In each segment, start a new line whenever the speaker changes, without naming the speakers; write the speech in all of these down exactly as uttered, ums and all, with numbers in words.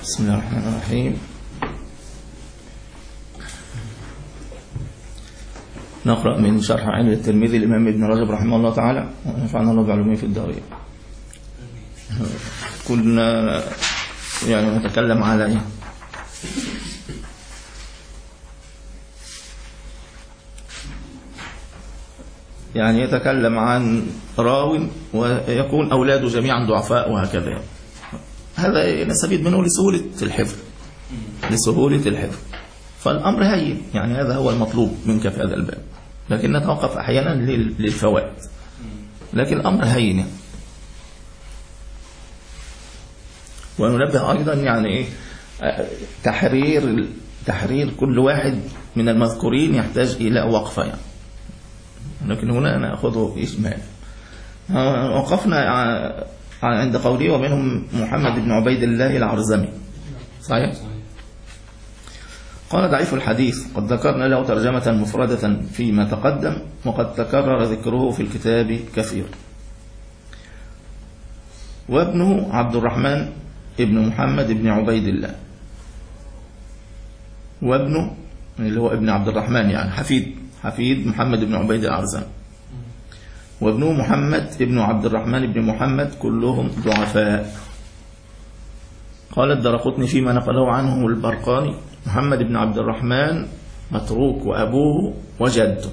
بسم الله الرحمن الرحيم. نقرأ من شرح علل الترمذي الإمام ابن رجب رحمه الله تعالى، ونفعنا الله بعلومه في الدارين. كنا يعني نتكلم على إيه؟ يعني يتكلم عن راو ويكون أولاده جميعا ضعفاء وهكذا. هذا نستفيد منه لسهولة الحفظ لسهولة الحفظ فالأمر هين، يعني هذا هو المطلوب منك في هذا الباب، لكن نتوقف أحيانا للفوائد، لكن الأمر هين. وننبه أيضا يعني إيه تحرير تحرير كل واحد من المذكورين يحتاج إلى وقفة يعني. لكن هنا نأخذه إجمال. وقفنا عند قوله ومنهم محمد بن عبيد الله العرزمي، صحيح؟ قال ضعيف الحديث، قد ذكرنا له ترجمة مفردة فيما تقدم، وقد تكرر ذكره في الكتاب كثير. وابنه عبد الرحمن ابن محمد بن عبيد الله، وابنه اللي هو ابن عبد الرحمن يعني حفيد حفيد محمد بن عبيد العرزمي، وابنه محمد ابن عبد الرحمن بن محمد، كلهم ضعفاء. قال الدرقطني فيما نقله عنه البرقاني محمد بن عبد الرحمن متروك وأبوه وجده.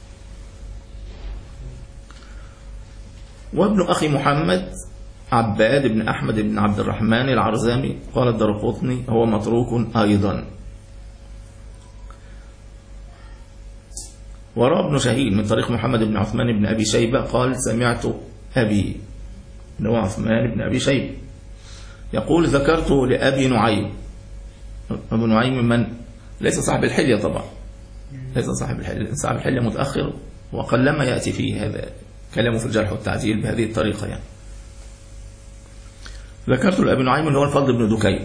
وابن أخي محمد عباد بن أحمد بن عبد الرحمن العرزمي، قال الدرقطني هو متروك أيضا. وراء ابن شهيد من طريق محمد بن عثمان بن أبي شيبة قال سمعت أبي اللي هو عثمان بن أبي شيبة يقول ذكرت لأبي نعيم. أبو نعيم من ليس صاحب الحلية طبعا، ليس صاحب الحلية، صاحب الحلية متأخر وقلما يأتي فيه هذا كلامه في الجرح والتعديل بهذه الطريقة يعني. ذكرت لأبي نعيم اللي هو الفضل بن دكين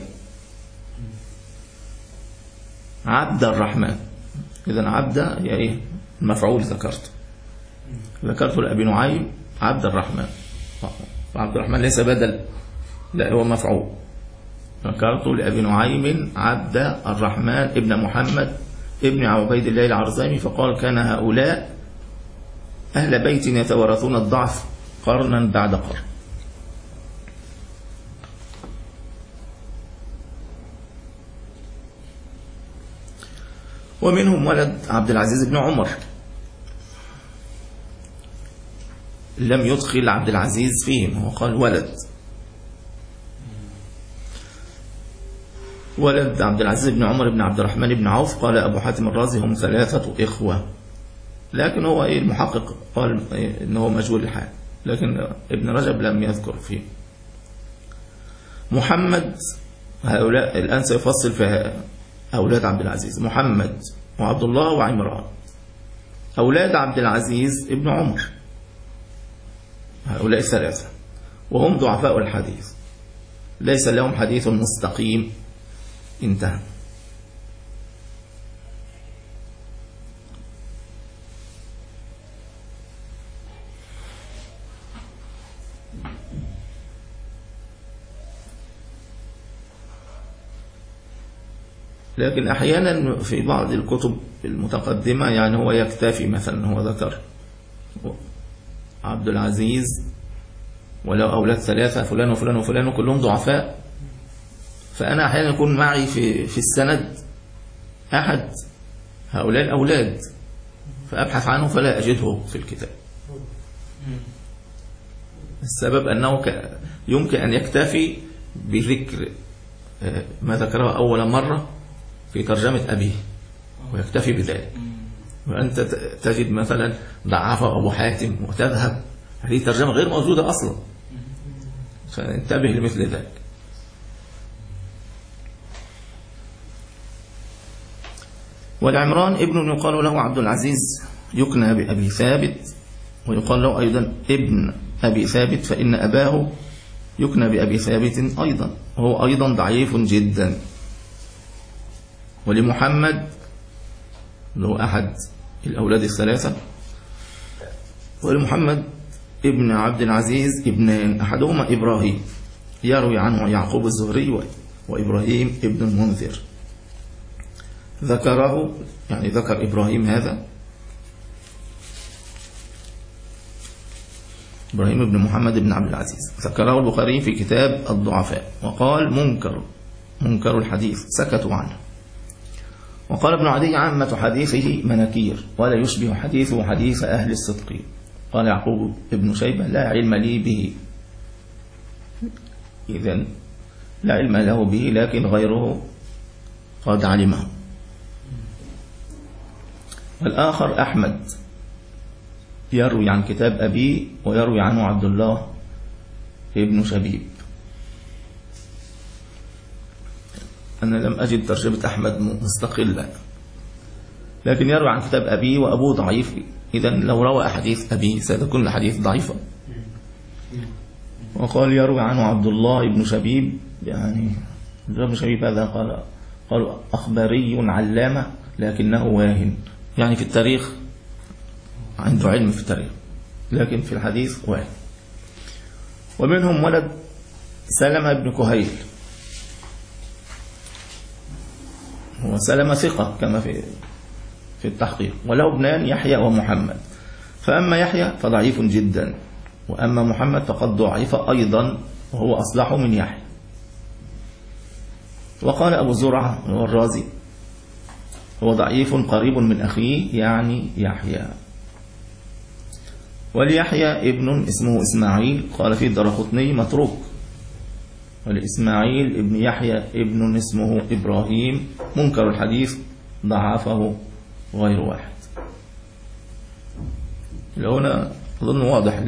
عبد الرحمن، إذن عبد هي إيه المفعول ذكرت. ذكرت لأبي نعيم عبد الرحمن، عبد الرحمن ليس بدل، لا هو مفعول. ذكرت لأبي نعيم عبد الرحمن ابن محمد ابن عبيد الله العرزمي، فقال كان هؤلاء أهل بيت يتوارثون الضعف قرنا بعد قرن. ومنهم ولد عبد العزيز بن عمر، لم يدخل عبد العزيز فيهم، وقال ولد ولد عبد العزيز بن عمر بن عبد الرحمن بن عوف. قال أبو حاتم الرازي هم ثلاثة إخوة، لكن هو إيه المحقق قال إيه إنه مجهول الحال، لكن ابن رجب لم يذكر فيه. محمد هؤلاء الآن سيفصل في أولاد عبد العزيز، محمد وعبد الله وعمران، أولاد عبد العزيز ابن عمر، هؤلاء الثلاثة، وهم ضعفاء الحديث، ليس لهم حديث مستقيم. انتهى. لكن أحيانا في بعض الكتب المتقدمة يعني هو يكتفي، مثلا هو ذكر عبد العزيز ولو أولاد ثلاثة فلان وفلان وفلان وكلهم ضعفاء، فأنا أحيانا يكون معي في في السند أحد هؤلاء الأولاد فأبحث عنه فلا أجده في الكتاب. السبب أنه يمكن أن يكتفي بذكر ما ذكره أول مرة في ترجمة أبيه ويكتفي بذلك، وأنت تجد مثلا ضعفه أبو حاتم وتذهب هذه ترجمة غير موجودة أصلا، فانتبه لمثل ذلك. والعمران ابن يقال له عبد العزيز يكنى بأبي ثابت، ويقال له أيضا ابن أبي ثابت، فإن أباه يكنى بأبي ثابت أيضا، وهو أيضا ضعيف جدا. ولمحمد له أحد الأولاد الثلاثة، ولمحمد ابن عبد العزيز ابن أحدهما إبراهيم يروي عنه يعقوب الزهري وإبراهيم ابن المنذر. ذكره يعني ذكر إبراهيم هذا إبراهيم بن محمد بن عبد العزيز، ذكره البخاري في كتاب الضعفاء، وقال منكر منكر الحديث سكتوا عنه. وقال ابن عدي عامة حديثه مناكير ولا يشبه حديثه حديث أهل الصدق. قال يعقوب ابن شيبة لا علم لي به، إذن لا علم له به لكن غيره قد علمه. والآخر أحمد يروي عن كتاب أبيه ويروي عنه عبد الله ابن شبيب. أنا لم أجد ترجمة أحمد مستقلة، لكن يروي عن كتاب أبيه وأبوه ضعيف، إذن لو روى أحاديث أبيه ستكون الحديث ضعيفة. وقال يروي عنه عبد الله ابن شبيب، يعني ابن شبيب هذا قال قالوا أخباري علامة لكنه واهن، يعني في التاريخ عنده علم في التاريخ لكن في الحديث واهن. ومنهم ولد سلمة بن كهيل، هو سلمة ثقة كما في في التحقيق، وله ابنان يحيى ومحمد، فأما يحيى فضعيف جدا، وأما محمد فقد ضعيف أيضا وهو أصلح من يحيى. وقال أبو زرعة هو الرازي هو ضعيف قريب من أخيه يعني يحيى. وليحيى ابن اسمه إسماعيل، قال فيه الدرقطني متروك. ولإسماعيل ابن يحيى ابن اسمه إبراهيم منكر الحديث ضعفه غير واحد. هنا أظن واضح.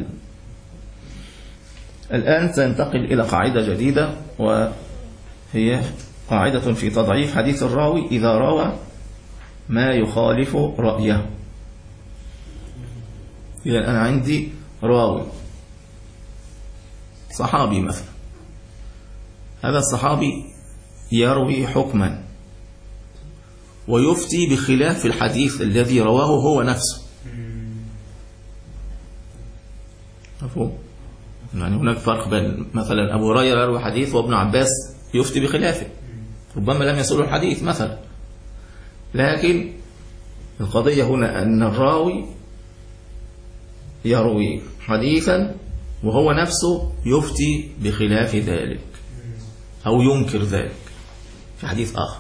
الآن سننتقل إلى قاعدة جديدة، وهي قاعدة في تضعيف حديث الراوي إذا روى ما يخالف رأيه. إذا أنا عندي راوي صحابي مثلا، هذا الصحابي يروي حكما ويفتي بخلاف الحديث الذي رواه هو نفسه. مفهوم؟ يعني هناك فرق بين مثلا أبو هريرة يروي حديث وابن عباس يفتي بخلافه، ربما لم يصل الحديث مثلا، لكن القضية هنا أن الراوي يروي حديثا وهو نفسه يفتي بخلاف ذلك أو ينكر ذلك في حديث آخر.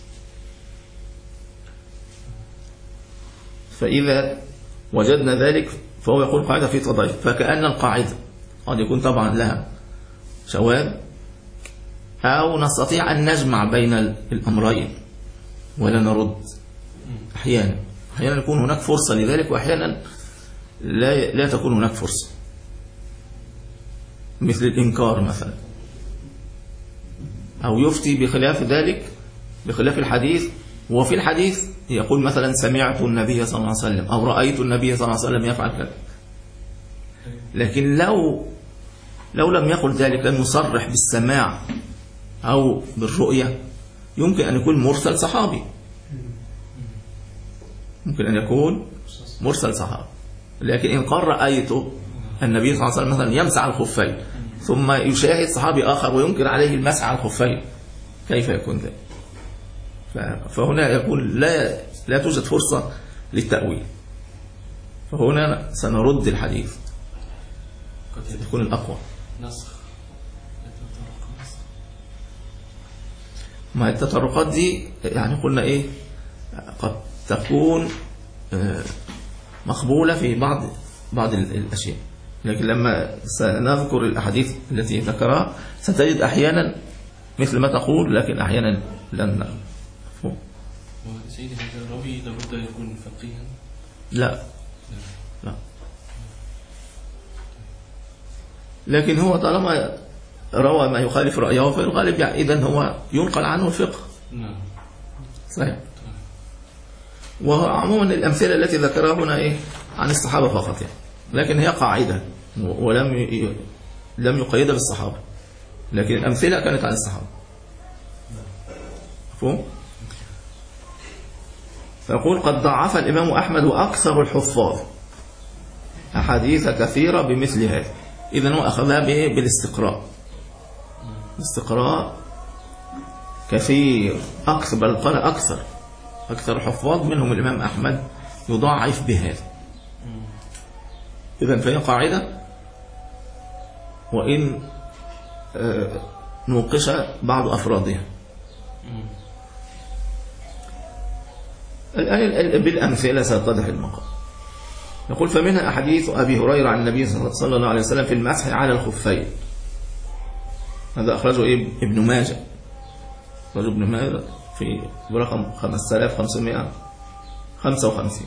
فإذا وجدنا ذلك فهو يقول قاعدة في تضعيف، فكأن القاعدة قد يكون طبعا لها شواذ، أو نستطيع أن نجمع بين الأمرين ولا نرد. أحيانا أحيانا يكون هناك فرصة لذلك، وأحيانا لا لا تكون هناك فرصة، مثل الإنكار مثلا، أو يفتي بخلاف ذلك بخلاف الحديث، وفي الحديث يقول مثلا سمعت النبي صلى الله عليه وسلم أو رأيت النبي صلى الله عليه وسلم يفعل كذا. لكن لو لو لم يقل ذلك، لم يصرح بالسماع أو بالرؤية، يمكن أن يكون مرسل صحابي، ممكن أن يكون مرسل صحابي. لكن إن قال رأيت النبي صلى الله عليه وسلم مثلا يمسح على الخفين، ثم يشاهد صحابي آخر وينكر عليه المسح على الخفين، كيف يكون ذلك؟ فهنا يقول لا لا توجد فرصة للتأويل، فهنا سنرد الحديث يكون الأقوى.
نسخ
ما التطرقات دي يعني قلنا إيه، قد تكون مقبولة في بعض بعض الأشياء، لكن لما سنذكر الأحاديث التي ذكرها ستجد أحيانا مثل ما تقول، لكن أحيانا لن نفهم.
سيدي هذا الراوي لابد أن يكون فقيها؟
لا لا، لكن هو طالما روى ما يخالف رأيه في الغالب يعني إذن هو ينقل عنه الفقه.
نعم
صحيح. وعموما الأمثلة التي ذكرها هنا إيه عن الصحابة فقط يعني، لكن هي قاعدة ولم ي... لم يقيدها بالصحابة، لكن الأمثلة كانت عن الصحابة. مفهوم؟ فيقول قد ضعف الإمام أحمد وأكثر الحفاظ أحاديث كثيرة بمثل هذا. إذن هو أخذها به بالاستقراء، الاستقراء كثير أكثر، بل قال أكثر أكثر الحفاظ منهم الإمام أحمد يضاعف بهذا. إذن فهي قاعدة وإن نوقش بعض أفرادها. الآن بالأمثلة سأتضح المقام. يقول فمنها أحاديث أبي هريرة عن النبي صلى الله عليه وسلم في المسح على الخفين. هذا أخرجه ابن ماجه، أخرجه ابن ماجه في برقم خمسة آلاف وخمسمائة وخمسة وخمسين.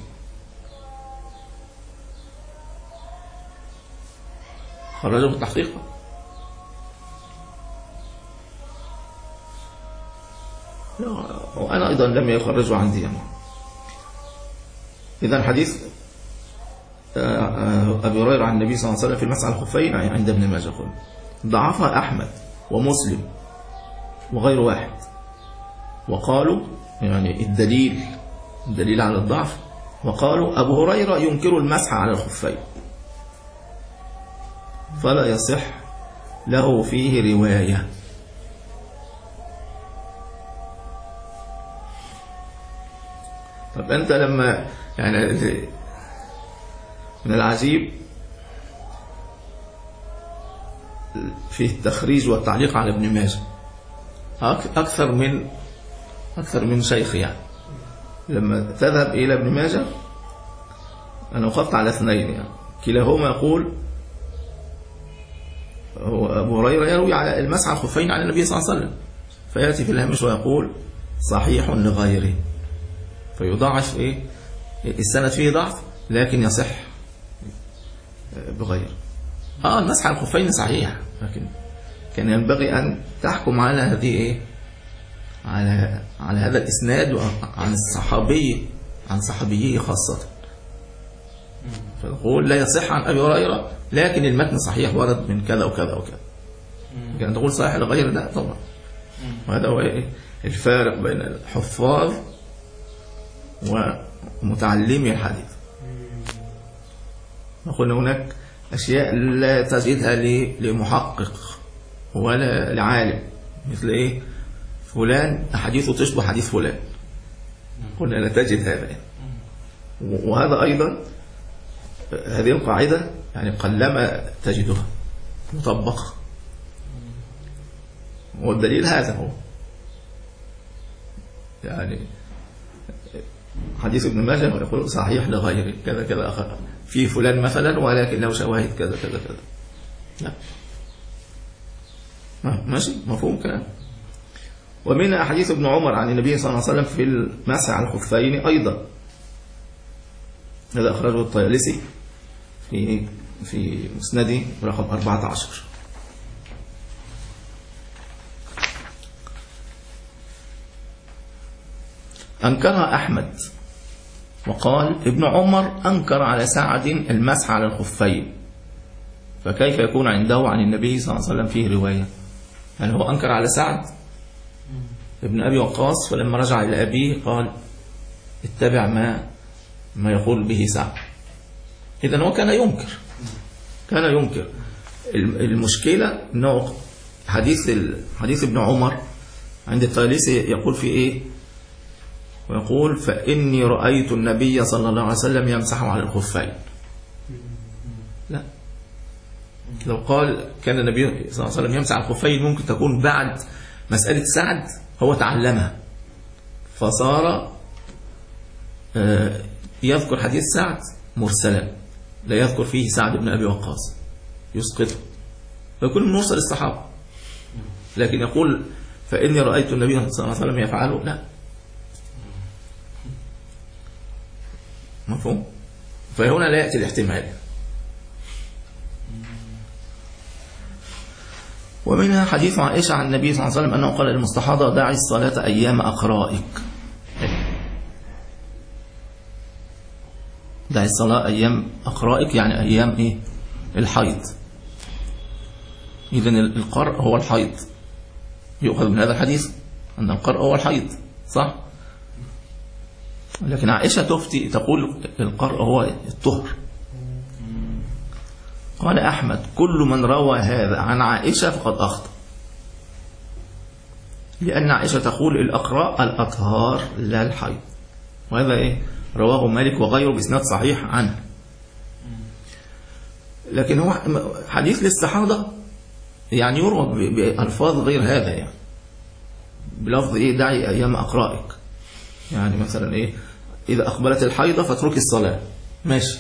خرجه في التحقيق. لا، وأنا أيضا لم يخرجه عندي يعني. إذن حديث أبي هريرة عن النبي صلى الله عليه وسلم في المسح على الخفين عند ابن ماجه ضعفها أحمد ومسلم وغير واحد، وقالوا يعني الدليل الدليل على الضعف، وقالوا أبو هريرة ينكر المسح على الخفين فلا يصح له فيه رواية. طب أنت لما يعني من العجيب في التخريج والتعليق على ابن ماجه أكثر من أكثر من شيخ، يعني لما تذهب إلى ابن ماجه أنا وقفت على اثنين، يعني كلاهما يقول هو أبو هريرة يروي على المسح على الخفين عن النبي صلى الله عليه وسلم، فيأتي في الهامش ويقول صحيح لغيره، فيضاعف إيه السند فيه ضعف لكن يصح بغير. آه المسح على الخفين صحيح، لكن كان ينبغي أن تحكم على هذه إيه على على هذا الإسناد عن الصحابي عن صحابيه خاصة، فنقول لا يصح عن أبي هريرة لكن المتن صحيح ورد من كذا وكذا وكذا، كان تقول صحيح لغير لا طبعا. وهذا هو إيه الفارق بين الحفاظ ومتعلمي الحديث. نقول هناك أشياء لا تجدها لمحقق ولا لعالم، مثل إيه فلان أحاديثه تشبه حديث فلان، قلنا لا تجد هذا يعني. وهذا أيضا هذه القاعدة يعني قلما تجدها مطبقة، والدليل هذا هو يعني حديث ابن ماجه يقول صحيح لغيره كذا كذا أخر في فلان مثلا ولكن له شواهد كذا كذا كذا. لا ماشي مفهوم كلام. ومن أحاديث ابن عمر عن النبي صلى الله عليه وسلم في المسح على الخفين أيضا، هذا أخرجه الطيالسي في في مسنده رقم أربعة عشر. أنكرها أحمد وقال ابن عمر أنكر على سعد المسح على الخفين، فكيف يكون عنده عن النبي صلى الله عليه وسلم فيه رواية؟ يعني هو أنكر على سعد ابن أبي وقاص، فلما رجع إلى أبيه قال اتبع ما ما يقول به سعد. إذن هو كان ينكر كان ينكر المشكلة أنه حديث حديث ابن عمر عند الطيالسي يقول في إيه؟ ويقول فإني رأيت النبي صلى الله عليه وسلم يمسح على الخفين. لا، لو قال كان النبي صلى الله عليه وسلم يمسح على الخفين ممكن تكون بعد مسألة سعد هو تعلمها فصار يذكر حديث سعد مرسلا لا يذكر فيه سعد بن أبي وقاص يسقطه، فيكون من مرسل الصحابة، لكن يقول فإني رأيت النبي صلى الله عليه وسلم يفعله لا مفهوم. فهنا لا يأتي الاحتمال. ومنها حديث عائشة عن النبي صلى الله عليه وسلم أنه قال للمستحاضة دعي الصلاة أيام أقرائك، دعي الصلاة أيام أقرائك يعني أيام إيه؟ الحيض. إذن القرء هو الحيض، يؤخذ من هذا الحديث أن القرء هو الحيض صح؟ لكن عائشة تفتي تقول القرء هو الطهر. قال أحمد كل من روى هذا عن عائشة فقد أخطأ، لأن عائشة تقول الأقراء الأطهار لا الحيض، وهذا إيه رواه مالك وغيره بإسناد صحيح عنه. لكن هو حديث الاستحاضة يعني يروى بألفاظ غير هذا، يعني بلفظ إيه دعي أيام أقرائك، يعني مثلا إيه إذا أقبلت الحيضة فاترك الصلاة، ماشي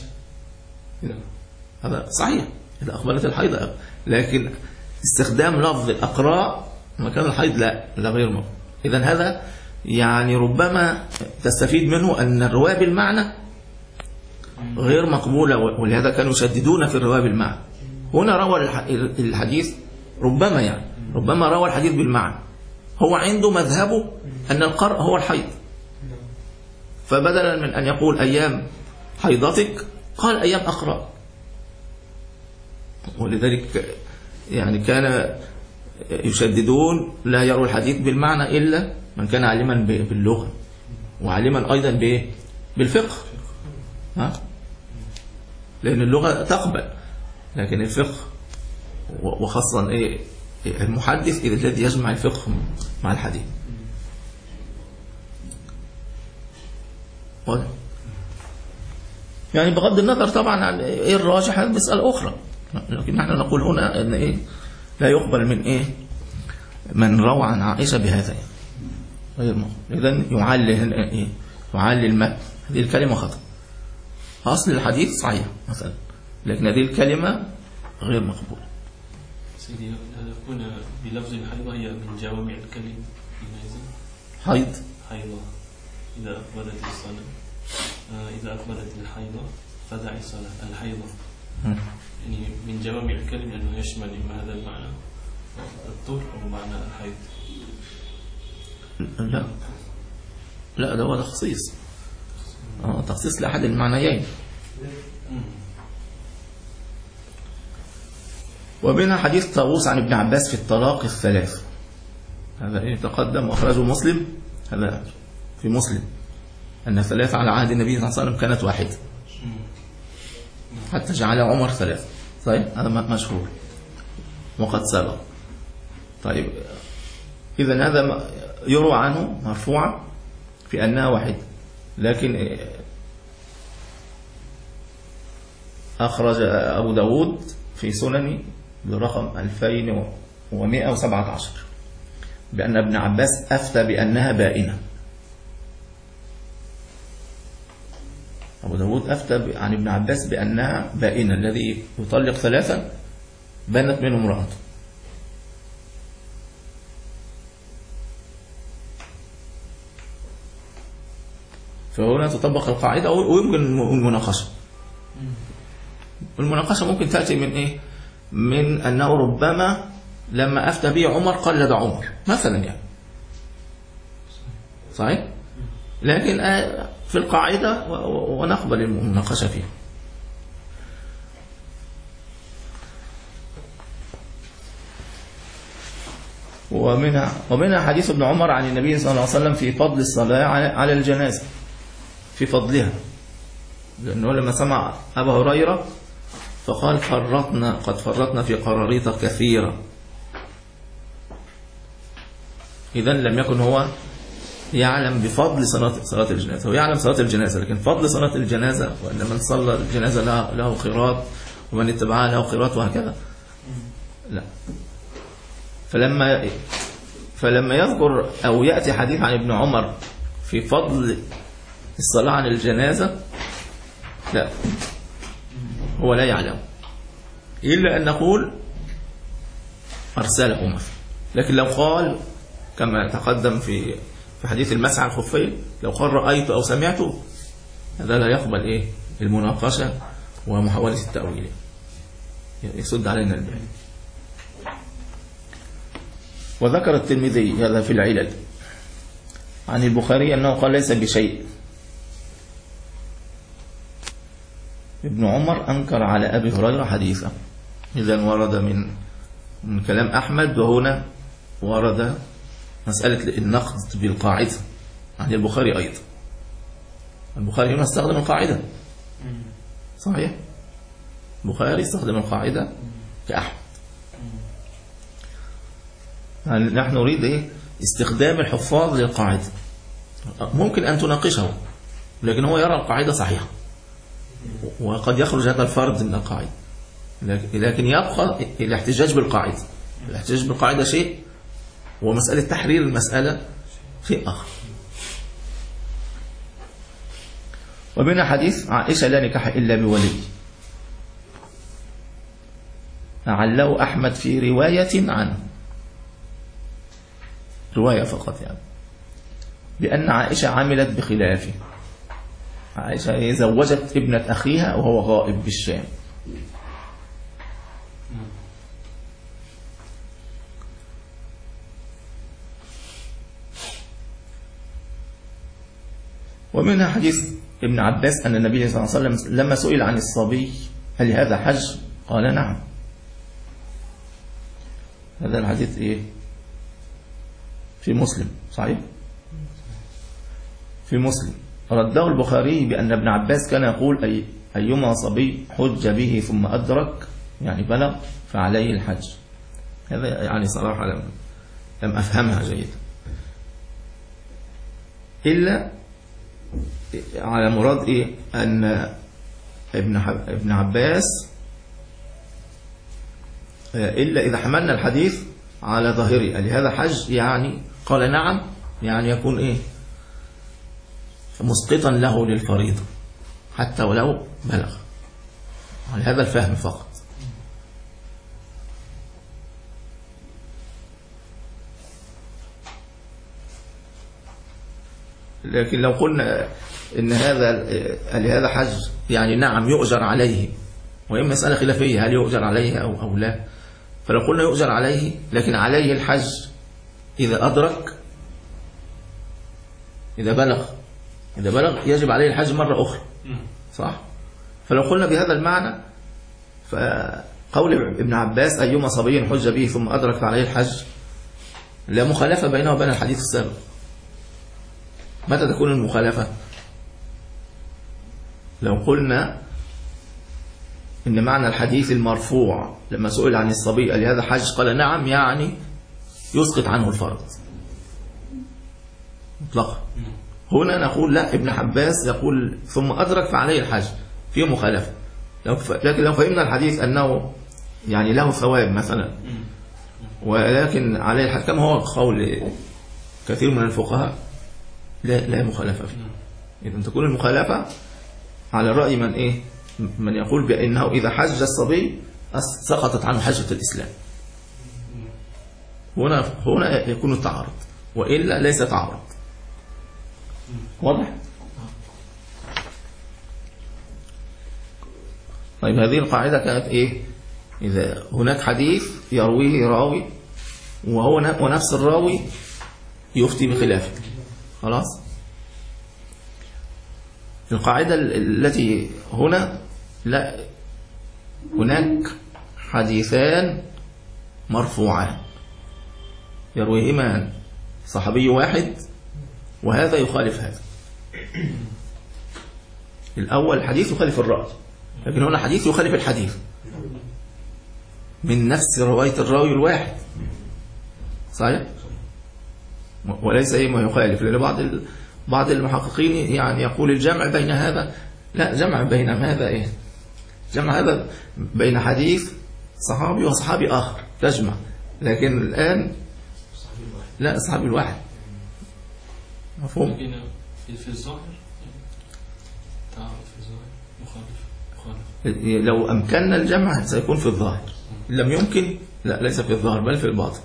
هذا صحيح إذا أقبلت الحيضة، لكن استخدام لفظ الأقراء مكان الحيض لا لا غير مقبول. إذن هذا يعني ربما تستفيد منه أن الرواية بالمعنى غير مقبولة، ولهذا كانوا يشددون في الرواية بالمعنى. هنا روى الحديث ربما يعني ربما روى الحديث بالمعنى، هو عنده مذهبه أن القرء هو الحيض، فبدلا من أن يقول أيام حيضتك قال أيام أقراء. ولذلك يعني كان يشددون لا يروي الحديث بالمعنى إلا من كان عالما باللغة وعالما أيضا بالفقه، ها؟ لأن اللغة تقبل، لكن الفقه وخاصة إيه المحدث إذا الذي يجمع الفقه مع الحديث. يعني بغض النظر طبعا عن إيه الراجح هذه مسألة أخرى، لكن نحن نقول هنا أن إيه لا يقبل من إيه من روى عن عائشة بهذا، يعني إذن يعلي هنا إيه يعلي المتن، هذه الكلمة خطأ، أصل الحديث صحيح مثلا لكن هذه الكلمة غير مقبولة.
سيدي يكون بلفظ الحيضة هي من جوامع الكلم
حيض
حيضة إذا أقبلت الصلاة إذا أقبلت الحيضة فدع الصلاة الحيضة، يعني من جوامع الكلم لأنه يشمل إما هذا المعنى الطهر أو معنى الحيض.
لا لا ده هو تخصيص، اه تخصيص لأحد المعنيين. وبنا حديث طاووس عن ابن عباس في الطلاق الثلاث، هذا ايه تقدم واخرجه مسلم، هذا في مسلم أن ثلاث على عهد النبي صلى الله عليه وسلم كانت واحدة حتى جعل عمر ثلاث. طيب هذا مشهور وقد سبق. طيب إذن هذا يروى عنه مرفوعا في أنها واحدة، لكن أخرج أبو داود في سنني برقم ألفين ومئة وسبعة عشر بأن ابن عباس أفتى بأنها بائنة. أبو داود أفتى عن ابن عباس بأنها بائنة، الذي يطلق ثلاثا بانت منه امرأته. فهنا تطبق القاعدة ويمكن المناقشة. المناقشة ممكن تأتي من إيه؟ من أنه ربما لما أفتى به عمر قلد عمر مثلا، يعني صحيح؟ لكن في القاعدة ونقبل المناقشة فيها. ومنها ومنها حديث ابن عمر عن النبي صلى الله عليه وسلم في فضل الصلاة على الجنازة، في فضلها، لأنه لما سمع أبا هريرة فقال فرطنا قد فرطنا في قراريط كثيرة. إذن لم يكن هو يعلم بفضل صلاة صلاة الجنازة، هو يعلم صلاة الجنازة لكن فضل صلاة الجنازة وأن من صلى الجنازة له, له قيراط ومن اتبعها له قيراط وهكذا لا. فلما فلما يذكر أو يأتي حديث عن ابن عمر في فضل الصلاة عن الجنازة لا، هو لا يعلم إلا أن نقول أرسله مثلا. لكن لو قال كما تقدم في في حديث المسح على الخفين، لو قال رأيت أو سمعت، هذا لا يقبل إيه المناقشة ومحاولة التأويل، يسد علينا الباب. وذكر الترمذي هذا في العلل عن البخاري أنه قال ليس بشيء. ابن عمر أنكر على أبي هريرة حديثا، إذن ورد من من كلام أحمد، وهنا ورد مسألة النقد بالقاعدة عن البخاري أيضا. البخاري هنا استخدم القاعدة صحيح، البخاري استخدم القاعدة كأحمد. نحن نريد إيه استخدام الحفاظ للقاعدة. ممكن أن تناقشه لكن هو يرى القاعدة صحيحة، وقد يخرج هذا الفرد من القاعدة، لكن يبقى الاحتجاج بالقاعدة. الاحتجاج بالقاعدة شيء، ومسألة تحرير المسألة شيء آخر. ومن حديث عائشة لا نكاح إلا بولي، أعله أحمد في رواية عنه، رواية فقط يعني، بأن عائشة عملت بخلافه. عائشة زوجت ابنة أخيها وهو غائب بالشام. ومنها حديث ابن عباس أن النبي صلى الله عليه وسلم لما سئل عن الصبي هل هذا حج قال نعم. هذا الحديث إيه؟ في مسلم صحيح؟ في مسلم. رده البخاري بأن ابن عباس كان يقول أي أيما صبي حج به ثم أدرك يعني بلغ فعليه الحج. هذا يعني صراحة لم, لم أفهمها جيدا، إلا على مراد إيه؟ أن ابن ابن عباس إلا إذا حملنا الحديث على ظاهره لهذا حج يعني قال نعم، يعني يكون إيه مسقطا له للفريضة حتى ولو بلغ، على هذا الفهم فقط. لكن لو قلنا إن هذا لهذا حج يعني نعم يؤجر عليه، وهي مسألة خلافية هل يؤجر عليه أو أو لا، فلو قلنا يؤجر عليه لكن عليه الحج إذا أدرك، إذا بلغ إذا بلغ يجب عليه الحج مرة أخرى صح؟ فلو قلنا بهذا المعنى فقول ابن عباس أيما صبي حج به ثم أدرك فعليه الحج لا مخالفة بينه وبين الحديث السابق. متى تكون المخالفة؟ لو قلنا إن معنى الحديث المرفوع لما سئل عن الصبي لهذا حج قال نعم يعني يسقط عنه الفرض مطلقا. هنا نقول لا، ابن عباس يقول ثم أدرك فعليه الحج، فيه مخالفة. لكن لو فهمنا الحديث أنه يعني له ثواب مثلا ولكن عليه الحج كما هو قول كثير من الفقهاء لا لا مخالفة فيه. إذن تكون المخالفة على الرأي من إيه من يقول بأنه إذا حج الصبي سقطت عنه حجة الإسلام. هنا هنا يكون التعارض، وإلا ليس تعارض. واضح؟ طيب هذه القاعدة كانت إيه؟ إذا هناك حديث يرويه راوي وهو ونفس الراوي يفتي بخلافه خلاص. القاعدة التي هنا لا، هناك حديثان مرفوعان يرويهما صحابي واحد وهذا يخالف هذا. الأول حديث يخالف الرأي، لكن هنا حديث يخالف الحديث من نفس رواية الراوي الواحد صحيح؟ وليس أي ما يخالف، لأن بعض بعض المحققين يعني يقول الجمع بين هذا، لا، جمع بين هذا إيه؟ جمع هذا بين حديث صحابي وصحابي آخر تجمع، لكن الآن لا، صحابي الواحد مفهوم.
في الظاهر تعرف في الظاهر مخالف مخالف.
لو أمكننا الجمع سيكون في الظاهر، لم يمكن لا، ليس في الظاهر بل في الباطن.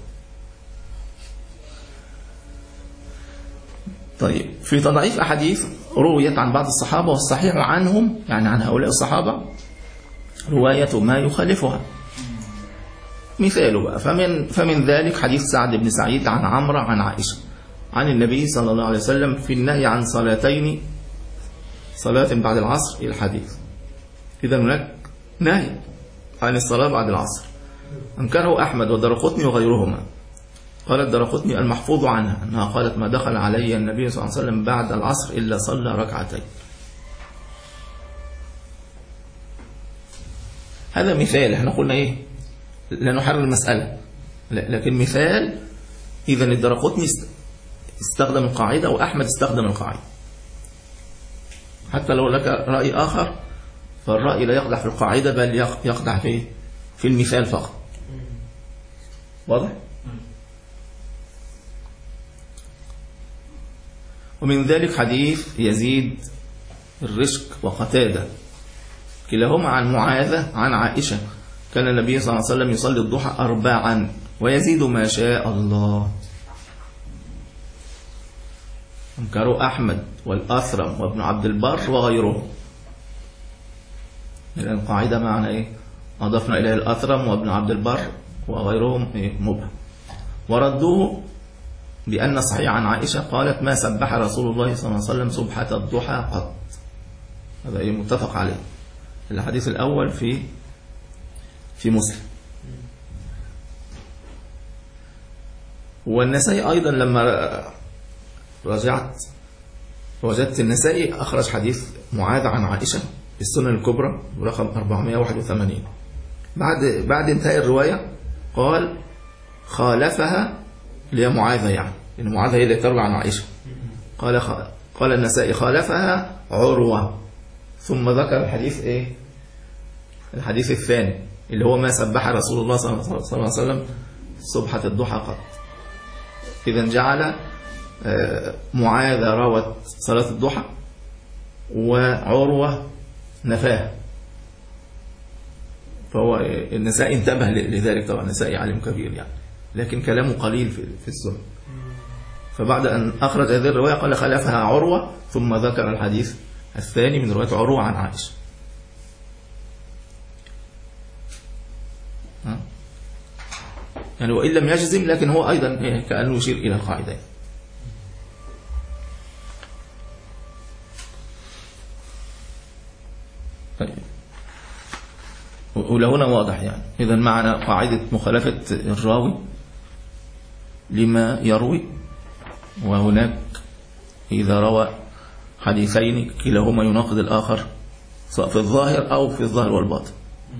طيب في تضعيف أحاديث رويت عن بعض الصحابة والصحيح عنهم يعني عن هؤلاء الصحابة رواية ما يخالفها. مثاله بقى فمن, فمن ذلك حديث سعد بن سعيد عن عمرو عن عائشة عن النبي صلى الله عليه وسلم في النهي عن صلاتين، صلاة بعد العصر إلى الحديث. إذا هناك نهي عن الصلاة بعد العصر، أنكره أحمد والدرقطني وغيرهما. قال الدرقطني المحفوظ عنها أنها قالت ما دخل علي النبي صلى الله عليه وسلم بعد العصر إلا صلى ركعتين. هذا مثال، احنا قلنا ايه لا نحرر المسألة، لكن مثال إذا الدارقطني استخدم القاعدة وأحمد استخدم القاعدة. حتى لو لك رأي آخر فالرأي لا يقدح في القاعدة بل يقدح في في المثال فقط. واضح؟ ومن ذلك حديث يزيد الرشك وقتادة كلاهما عن معاذة عن عائشة كان النبي صلى الله عليه وسلم يصلي الضحى أربعا ويزيد ما شاء الله. انكروا أحمد والأثرم وابن عبد البر وغيرهم. لأن القاعدة معنى إيه؟ أضفنا إليه الأثرم وابن عبد البر وغيرهم إيه؟ مبهم. وردوه بأن صحيح عن عائشة قالت ما سبح رسول الله صلى الله عليه وسلم سبحة الضحى قط. هذا إيه متفق عليه. الحديث الأول في في مسلم. والنسائي أيضا لما رجعت وجدت النسائي أخرج حديث معاذ عن عائشة في السنن الكبرى برقم أربعمائة وواحد وثمانين. بعد بعد انتهاء الرواية قال خالفها لمعاذ، يعني إن معاذ هي اللي تروي عن عائشة. قال قال النسائي خالفها عروة، ثم ذكر الحديث إيه؟ الحديث الثاني اللي هو ما سبح رسول الله صلى الله عليه وسلم سبحة الضحى قط. إذا جعل معاذ روت صلاة الضحى وعروة نفاها. فهو النسائي انتبه لذلك، طبعا النسائي عالم كبير يعني، لكن كلامه قليل في السنة. فبعد أن أخرج هذه الرواية قال خلفها عروة، ثم ذكر الحديث الثاني من رواية عروة عن عائشة. يعني وإن لم يجزم لكن هو أيضا كأنه يشير إلى القاعدة. طيب ولهنا واضح يعني. إذا معنا قاعدة مخالفة الراوي لما يروي، وهناك إذا روى حديثين كلاهما يناقض الآخر سواء في الظاهر أو في الظاهر والباطن،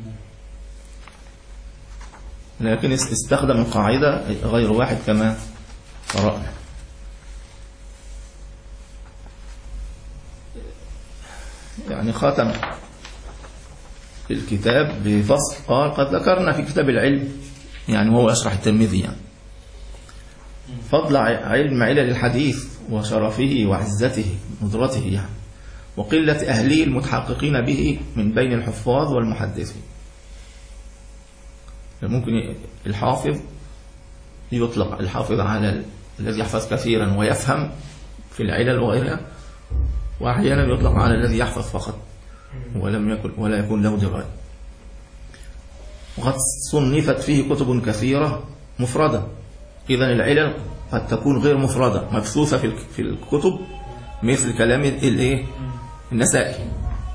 لكن استخدم القاعدة غير واحد كما قرأنا. يعني ختم الكتاب بفصل قال قد ذكرنا في كتاب العلم، يعني وهو أشرح الترمذي يعني فضل علم علل الحديث وشرفه وعزته ندرته يعني، وقلة أهله المتحققين به من بين الحفاظ والمحدثين. ممكن الحافظ يطلق الحافظ على الذي يحفظ كثيرا ويفهم في العلل وغيرها، وأحيانا يطلق على الذي يحفظ فقط ولم يكن ولا يكون له دراية. وقد صنفت فيه كتب كثيرة مفردة. إذن العلل قد تكون غير مفردة مبثوثة في الكتب مثل كلام الايه النسائي،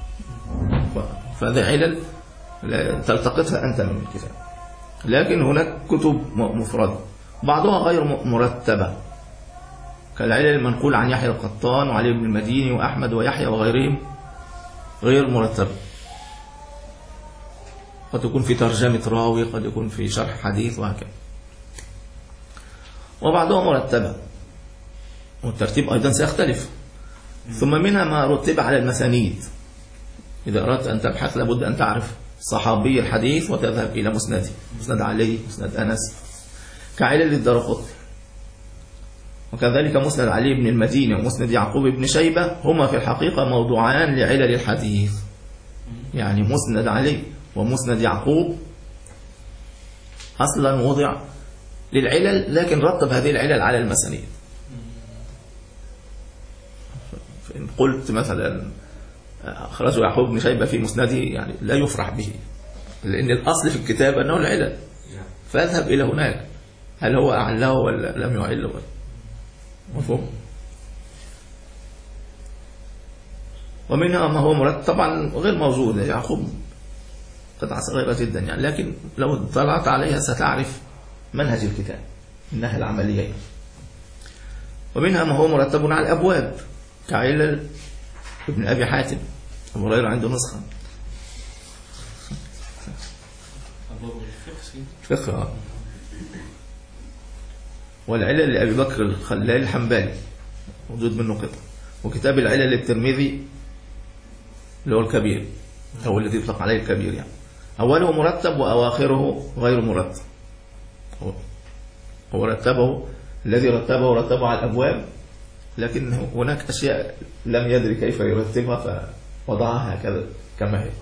فهذا علل تلتقطها أنت من الكتاب. لكن هناك كتب مفردة بعضها غير مرتبة كالعلل المنقول عن يحيى القطان وعلي بن المديني وأحمد ويحيى وغيرهم غير مرتبة. قد يكون في ترجمة راوي، قد يكون في شرح حديث وهكذا. وبعضها مرتبة والترتيب أيضا سيختلف. ثم منها ما رتب على المسانيد. إذا أردت أن تبحث لابد أن تعرف صحابي الحديث وتذهب إلى مسنده، مسند علي، مسند أنس، كعلل الدارقطني. وكذلك مسند علي بن المديني ومسند يعقوب بن شيبة هما في الحقيقة موضوعان لعلل الحديث. يعني مسند علي ومسند يعقوب أصلا وضع للعلل، لكن رتب هذه العلل على المسانيد. فإن قلت مثلا أخرجه يعقوب بن شيبة في مسنده يعني لا يفرح به، لأن الأصل في الكتاب أنه العلل، فأذهب إلى هناك هل هو أعله ولا لم يعله. مفهوم؟ ومنها ما هو مرتب طبعا غير موجود. يعقوب قطعة صغيرة جدا يعني، لكن لو اطلعت عليها ستعرف منهج الكتاب، الناحية العملية. ومنها ما هو مرتب على الأبواب كعلل ابن أبي حاتم، أبو هريرة عنده نسخة فقه. والعلل لأبي بكر الخلال الحنبلي موجود منه قطع، وكتاب العلل للترمذي اللي هو الكبير أو الذي يطلق عليه الكبير، يعني أوله مرتب وأواخره غير مرتب. هو رتبه الذي رتبه رتبه على الأبواب، لكن هناك أشياء لم يدري كيف يرتبها فوضعها هكذا كما هي.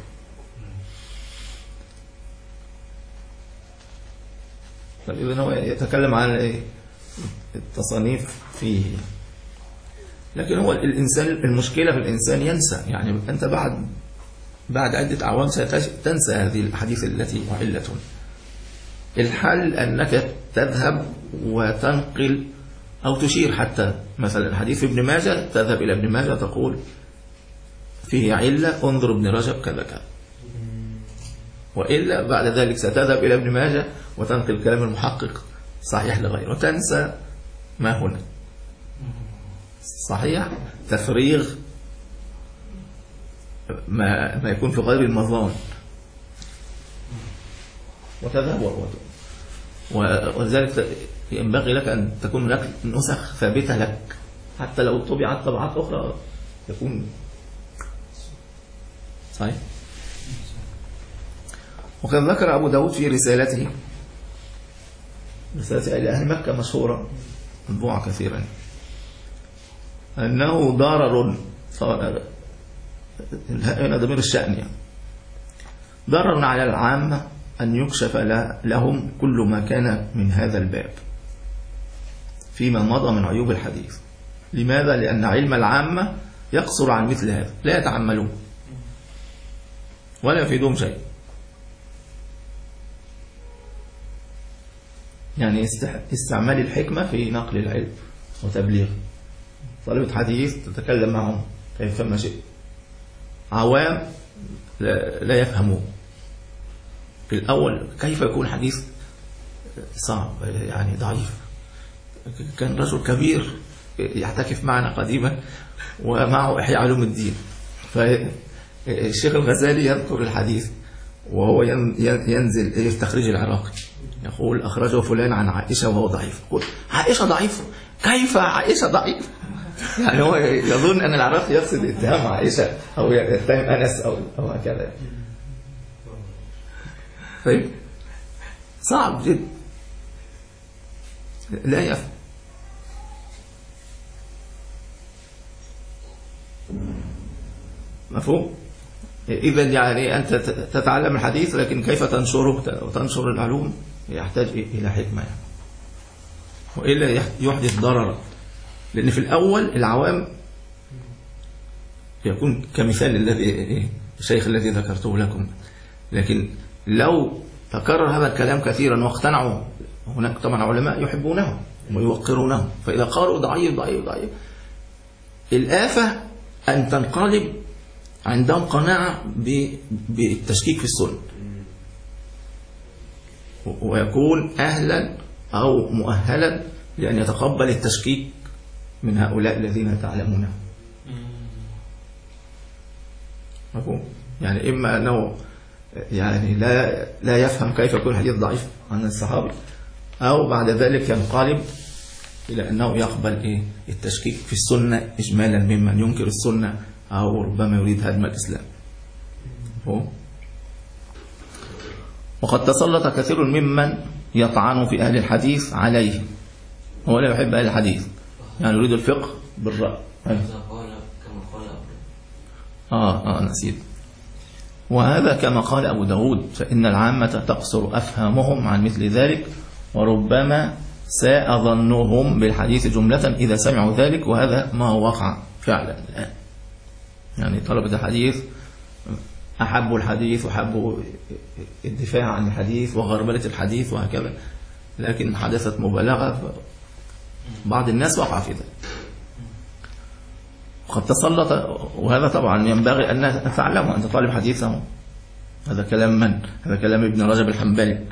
فإذن هو يتكلم عن التصانيف فيه، لكن هو الإنسان المشكلة في الإنسان ينسى، يعني أنت بعد بعد عدة أعوام ستنسى هذه الأحاديث التي أعلت. الحل أنك تذهب وتنقل أو تشير، حتى مثلا حديث ابن ماجه تذهب إلى ابن ماجه تقول فيه علة انظر ابن رجب كذا كذا، وإلا بعد ذلك ستذهب إلى ابن ماجه وتنقل كلام المحقق صحيح لغيره وتنسى ما هنا صحيح، تفريغ ما, ما يكون في غير المظان وتذهب. ولذلك ينبغي لك أن تكون لك نسخ ثابتة لك، حتى لو طبعت طبعات أخرى تكون صحيح. وقد ذكر أبو داود في رسالته، رسالة إلى أهل مكة مشهورة مطبوعة كثيرا، أنه ضرر، هنا ضمير الشأن يعني، ضرر على العامة أن يكشف لهم كل ما كان من هذا الباب فيما مضى من عيوب الحديث. لماذا؟ لأن علم العامة يقصر عن مثل هذا، لا يتعملون ولا يفيدهم شيء. يعني استعمال الحكمة في نقل العلم وتبليغ. طالبة حديث تتكلم معهم كيف ما شئت، عوام لا يفهمون. في الأول كيف يكون حديث صعب يعني ضعيف. كان رجل كبير يعتكف معنا قديما ومعه إحياء علوم الدين، فالشيخ الغزالي يذكر الحديث وهو ينزل في تخريج العراقي يقول أخرجه فلان عن عائشة وهو ضعيف، يقول عائشة ضعيف؟ كيف عائشة ضعيف؟ يعني هو يظن أن العراقي يقصد اتهام عائشة أو يتهم أنس أو أو هكذا. طيب صعب جدا لا يفهم. مفهوم؟ إذا يعني أنت تتعلم الحديث، لكن كيف تنشره وتنشر العلوم يحتاج إلى حكمة يعني. وإلا يحدث ضررا، لأن في الأول العوام يكون كمثال الذي الشيخ الذي ذكرته لكم، لكن لو تكرر هذا الكلام كثيرا واقتنعوا، هناك طبعا علماء يحبونه ويوقرونه، فإذا قالوا ضعيف ضعيف ضعيف الآفة أن تنقلب عندهم قناعة بالتشكيك في السنة، ويكون أهلا أو مؤهلا لأن يتقبل التشكيك من هؤلاء الذين تعلمونه. مفهوم؟ يعني إما أنه يعني لا لا يفهم كيف يكون حديث ضعيف عن الصحابي، أو بعد ذلك ينقلب إلى أنه يقبل إيه التشكيك في السنة إجمالا ممن ينكر السنة أو ربما يريد هدم الإسلام. وقد تسلط كثير ممن يطعن في أهل الحديث عليه، هو لا يحب أهل الحديث، يعني يريد الفقه بالرأي. آه آه نسيت. وهذا كما قال أبو داود، فإن العامة تقصر أفهامهم عن مثل ذلك، وربما ساء ظنهم بالحديث جملة إذا سمعوا ذلك، وهذا ما وقع فعلا الآن. يعني طلبة الحديث أحبوا الحديث وحبوا الدفاع عن الحديث وغربلة الحديث وهكذا، لكن حدثت مبالغة، بعض الناس وقع في ذلك. وقد تسلط، وهذا طبعا ينبغي أن تعلموا أنت طالب حديثه. هذا كلام من؟ هذا كلام ابن رجب الحنبلي،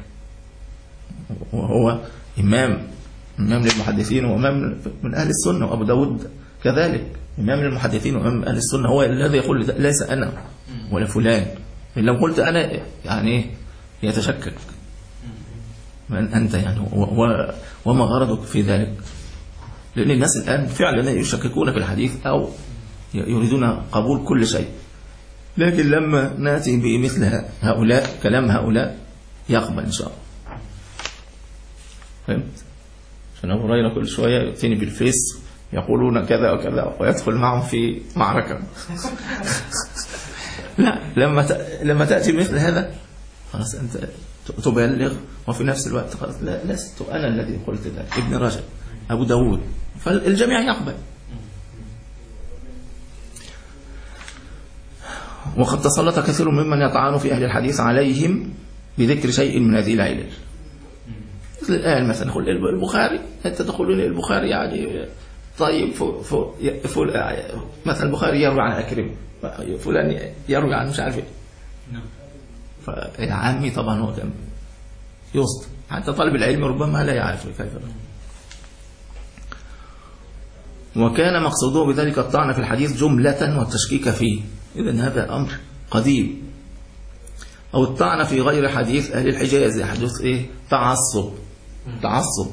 وهو إمام إمام للمحدثين وإمام من أهل السنة، وأبو داود كذلك إمام للمحدثين وإمام أهل السنة. هو الذي يقول ليس أنا ولا فلان، لو قلت أنا يعني يتشكك. من أنت يعني وما غرضك في ذلك؟ لأن الناس الآن فعلا يشككون في الحديث أو يريدون قبول كل شيء، لكن لما نأتي بمثل هؤلاء كلام هؤلاء يقبل إن شاء الله. فهمت؟ عشان أبو هريرة كل شوية يأتيني بالفيس يقولون كذا وكذا ويدخل معهم في معركة. لا، لما لما تأتي مثل هذا خلاص أنت تبلغ، وفي نفس الوقت خلاص لا لست أنا الذي قلت ذلك، ابن رجب، أبو داود، فالجميع يقبل. وقد تسلط كثير ممن يطعن في أهل الحديث عليهم بذكر شيء من هذه العلل. مثل الآن مثلا نقول البخاري، أنت تقول البخاري يعني طيب فو فو فو مثلا البخاري يروي عن أكرم، فلان يروي عن مش عارف ايه. فالعامي طبعا هو كان يصد، حتى طالب العلم ربما لا يعرف كيف. وكان مقصوده بذلك الطعن في الحديث جملة والتشكيك فيه، إذن هذا أمر قديم. أو الطعن في غير حديث أهل الحجاز، يحدث إيه؟ تعصب تعصب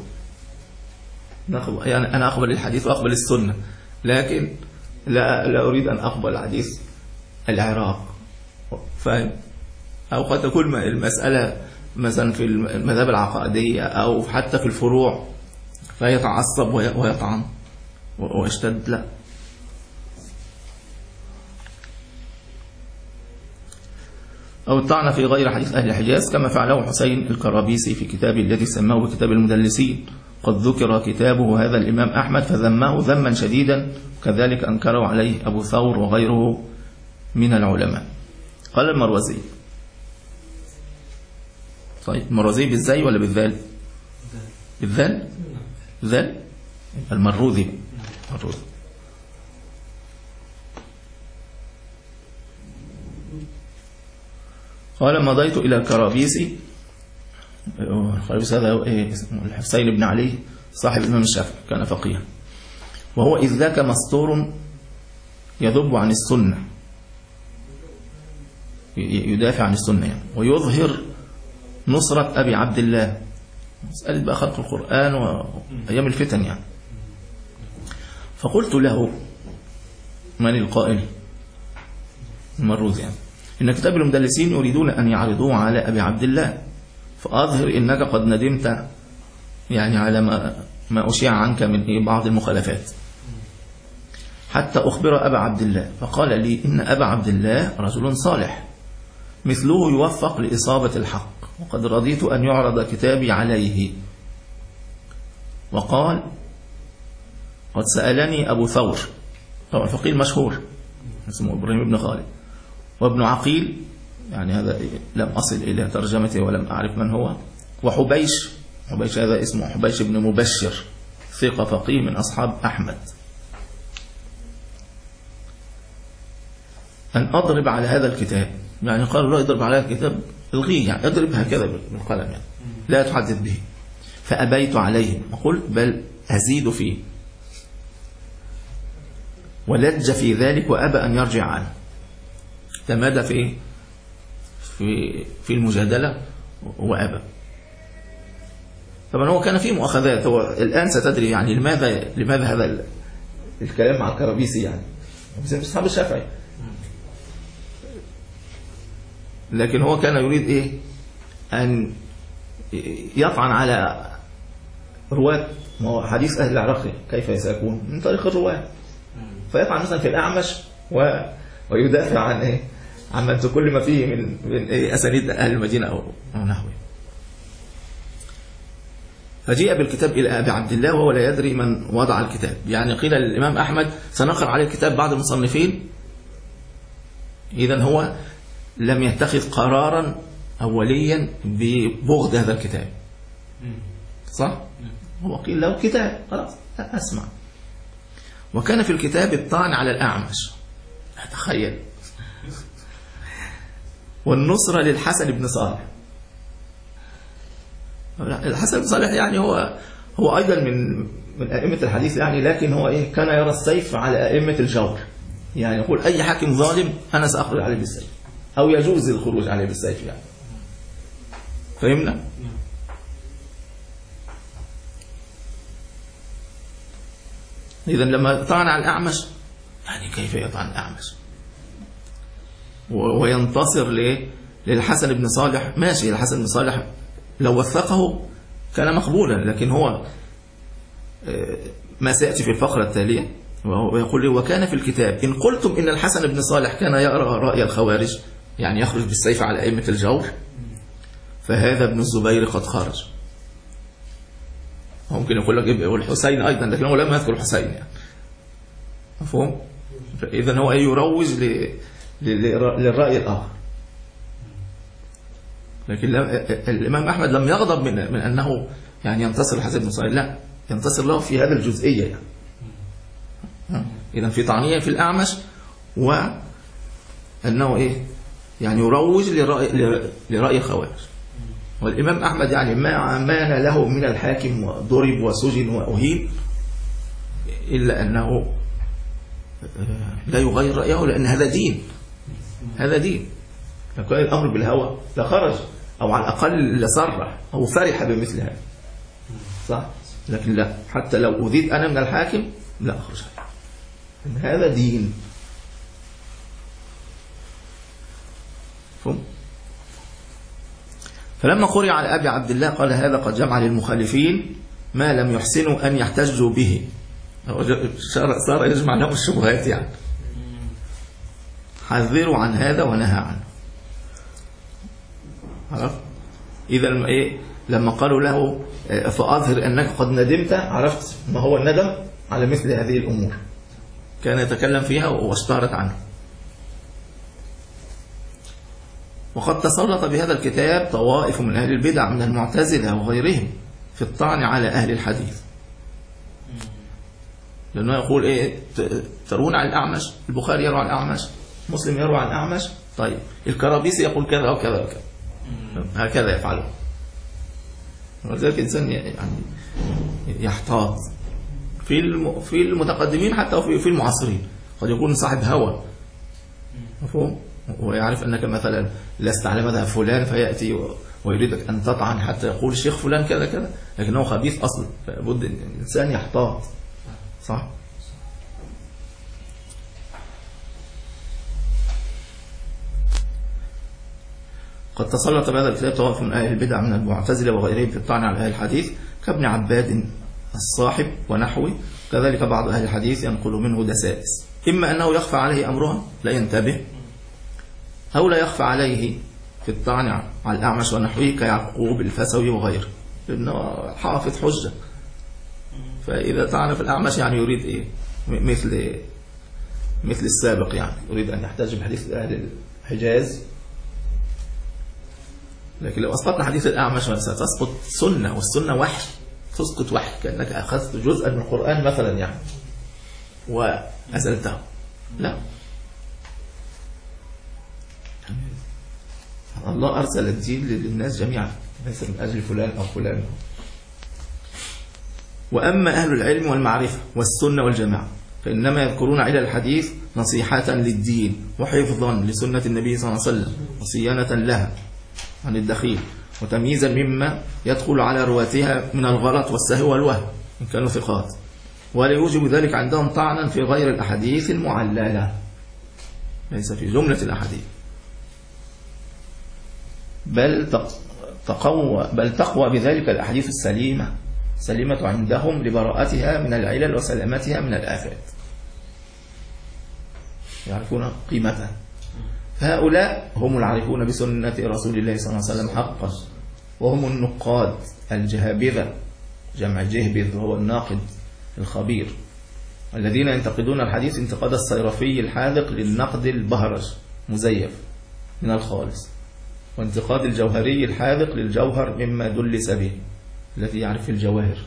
يعني أنا أقبل الحديث وأقبل السنة، لكن لا, لا أريد أن أقبل حديث العراق، فاهم؟ أو قد تكون المسألة مثلا في المذاهب العقائدية أو حتى في الفروع فيتعصب ويطعن ويشتد. لا، أو الطعن في غير حديث أهل الحجاز كما فعله حسين الكرابيسي في كتابه الذي سماه بكتاب المدلسين. قد ذكر كتابه هذا الإمام أحمد فذمه ذما شديدا، كذلك أنكره عليه أبو ثور وغيره من العلماء. قال المروزي، طيب المروزي بالزاي ولا بالذال؟ بالذال؟ بالذال؟ المروذي المروذي. قال مضيت إلى الكرابيسي، الكرابيسي هذا إيه اسمه؟ الحسين بن علي صاحب الإمام الشافعي، كان فقيها، وهو إذ ذاك مسطور يذب عن السنة، يدافع عن السنة يعني، ويظهر نصرة أبي عبد الله، مسألة بقى خلق القرآن وأيام الفتن يعني. فقلت له من القائل؟ المروذي يعني، إن كتاب المدلسين يريدون أن يعرضوه على أبي عبد الله، فأظهر إنك قد ندمت يعني على ما, ما أشيع عنك من بعض المخالفات، حتى أخبر أبا عبد الله. فقال لي إن أبا عبد الله رجل صالح مثله يوفق لإصابة الحق، وقد رضيت أن يعرض كتابي عليه. وقال قد سألني أبو ثور، طبعا فقيه مشهور اسمه إبراهيم بن خالد، وابن عقيل يعني هذا لم أصل إلى ترجمته ولم أعرف من هو، وحبيش، حبيش هذا اسمه حبيش بن مبشر، ثقة فقيه من أصحاب أحمد، أن أضرب على هذا الكتاب. يعني قالوا لا يضرب على هذا الكتاب، الغيه يعني اضرب هكذا بالقلم يعني، لا تحدث به. فأبيت عليهم وقلت بل أزيد فيه، ولج في ذلك وأبى أن يرجع عنه، تمادى في في في المجادلة وأبى. طبعا هو كان فيه مؤاخذات، هو الآن ستدري يعني لماذا لماذا هذا الكلام مع الكرابيسي يعني، مثل أصحاب الشافعي، لكن هو كان يريد إيه؟ أن يطعن على رواة حديث أهل العراق، كيف سيكون؟ من طريق الرواة، فيطعن مثلا في الأعمش و... ويدافع عن إيه؟ عن كل ما فيه من من إيه؟ أسانيد أهل المدينة أو نحوه. فجيء بالكتاب إلى أبي عبد الله وهو لا يدري من وضع الكتاب. يعني قيل للإمام أحمد سنقرأ عليه الكتاب بعض المصنفين، إذن هو لم يتخذ قرارا أوليا ببغض هذا الكتاب، صح؟ هو قيل له كتاب خلاص أسمع. وكان في الكتاب الطعن على الأعمش، تخيل، والنصرة للحسن بن صالح. الحسن بن صالح يعني هو هو أيضا من من أئمة الحديث يعني، لكن هو إيه؟ كان يرى السيف على أئمة الجور، يعني يقول أي حاكم ظالم أنا سأخرج عليه بالسيف، أو يجوز الخروج عليه بالسيف يعني. فهمنا؟ إذا لما طعن على الأعمش يعني كيف يطعن الأعمش وينتصر ليه للحسن بن صالح؟ ماشي، الحسن بن صالح لو وثقه كان مقبولا، لكن هو ما سيأتي في الفقرة التالية ويقول وكان في الكتاب إن قلتم إن الحسن بن صالح كان يرى رأي الخوارج يعني يخرج بالسيف على أئمة الجور فهذا ابن الزبير قد خرج. ممكن يقول لك والحسين أيضا، لكن هو لم يذكر الحسين يعني. مفهوم؟ إذن هو يروج للرأي الآخر. لكن الإمام أحمد لم يغضب من, من أنه يعني ينتصر الحسن بن صالح، لا، ينتصر له في هذا الجزئية يعني. إذن في طعنية في الأعمش وأنه إيه يعني يروج لرأي, لرأي الخوارج. والإمام أحمد يعني ما مان له من الحاكم وضرب وسجن وأهين إلا أنه لا يغير رأيه، لأن هذا دين، هذا دين. لو كان الأمر بالهوى لخرج أو على الأقل لصرح أو فرح بمثل هذا، صح؟ لكن لا، حتى لو أذيت أنا من الحاكم لا أخرج، لأن هذا دين. فهم؟ فلما قرئ على أبي عبد الله قال هذا قد جمع للمخالفين ما لم يحسنوا أن يحتجوا به، صار يجمع لهم الشبهات يعني. حذروا عن هذا ونهى عنه. عرفت؟ إذا إيه لما قالوا له فأظهر أنك قد ندمت، عرفت ما هو الندم على مثل هذه الأمور كان يتكلم فيها واشتهرت عنه. وقد تسلط بهذا الكتاب طوائف من أهل البدع من المعتزلة وغيرهم في الطعن على أهل الحديث، لأنه يقول إيه ترون على الأعمش، البخاري يروي عن الأعمش، مسلم يروي عن الأعمش، طيب الكرابيسي يقول كذا وكذا وكذا، هكذا يفعله. ولذلك الإنسان يعني يحتاط في في المتقدمين حتى وفي في المعاصرين. قد يكون صاحب هوى، مفهوم، ويعرف أنك مثلا لست على مذهب فلان فيأتي ويريدك أن تطعن حتى يقول الشيخ فلان كذا كذا، لكنه خبيث أصلا، فبد الإنسان يحتاط، صح؟ قد تسلط بهذا الكتاب طوائف من أهل البدع من المعتزلة وغيرهم في الطعن على أهل الحديث كابن عباد الصاحب ونحوه، كذلك بعض أهل الحديث ينقل منه دسائس، إما أنه يخفى عليه أمرها لا ينتبه، أو لا يخفى عليه في الطعن على الأعمش ونحوه كيعقوب الفسوي وغيره، لأنه حافظ حجة. فإذا طعن في الأعمش يعني يريد إيه مثل مثل السابق، يعني يريد أن يحتج بحديث أهل الحجاز. لكن لو أسقطنا حديث الأعمش ستسقط سنة، والسنة وحي، تسقط وحي، كأنك أخذت جزءا من القرآن مثلا يعني وأزلته. لا، الله أرسل الدين للناس جميعا، ليس من أجل فلان أو فلان. وأما أهل العلم والمعرفة والسنة والجماعة فإنما يذكرون علل الحديث نصيحة للدين وحفظا لسنة النبي صلى الله عليه وسلم وصيانة لها عن الدخيل وتمييزا مما يدخل على رواتها من الغلط والسهو والوهم إن كانوا ثقات، ولا يوجب ذلك عندهم طعنا في غير الأحاديث المعللة، ليس في جملة الأحاديث، بل تقوى بل تقوى بذلك الأحاديث السليمة سليمة عندهم لبراءتها من العلل وسلامتها من الآفات، يعرفون قيمتها. هؤلاء هم العارفون بسنة رسول الله صلى الله عليه وسلم حقا، وهم النقاد الجهابذة، جمع جهبذ وهو الناقد الخبير، الذين ينتقدون الحديث انتقاد الصيرفي الحاذق للنقد البهرج مزيف من الخالص، وانتقاد الجوهري الحاذق للجوهر مما دلس به الذي يعرف الجواهر.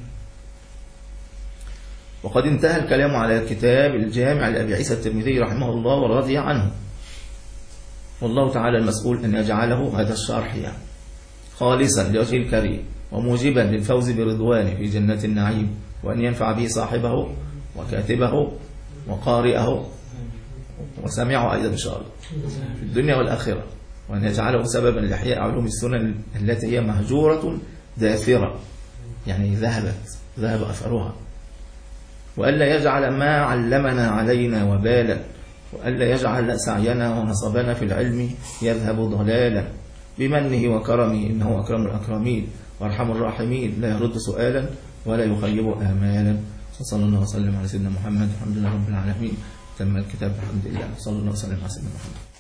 وقد انتهى الكلام على الكتاب الجامع لأبي عيسى الترمذي رحمه الله ورضي عنه، والله تعالى المسؤول أن يجعله هذا الشرح يعني خالصا لوجه الكريم وموجبا للفوز برضوانه في جنة النعيم، وأن ينفع به صاحبه وكاتبه وقارئه وسامعه أيضا إن شاء الله في الدنيا والآخرة، وأن يجعله سببا لإحياء علوم السنن التي هي مهجورة داثرة، يعني ذهبت ذهب أثرها، وألا يجعل ما علمنا علينا وبالا، وألا يجعل سعينا ونصبنا في العلم يذهب ضلالا، بمنه وكرمه إنه أكرم الأكرمين وأرحم الراحمين، لا يرد سؤالا ولا يخيب آمالا. صلى الله وسلم على سيدنا محمد. الحمد لله رب العالمين. تم الكتاب بحمد الله. صلى الله وسلم على سيدنا محمد.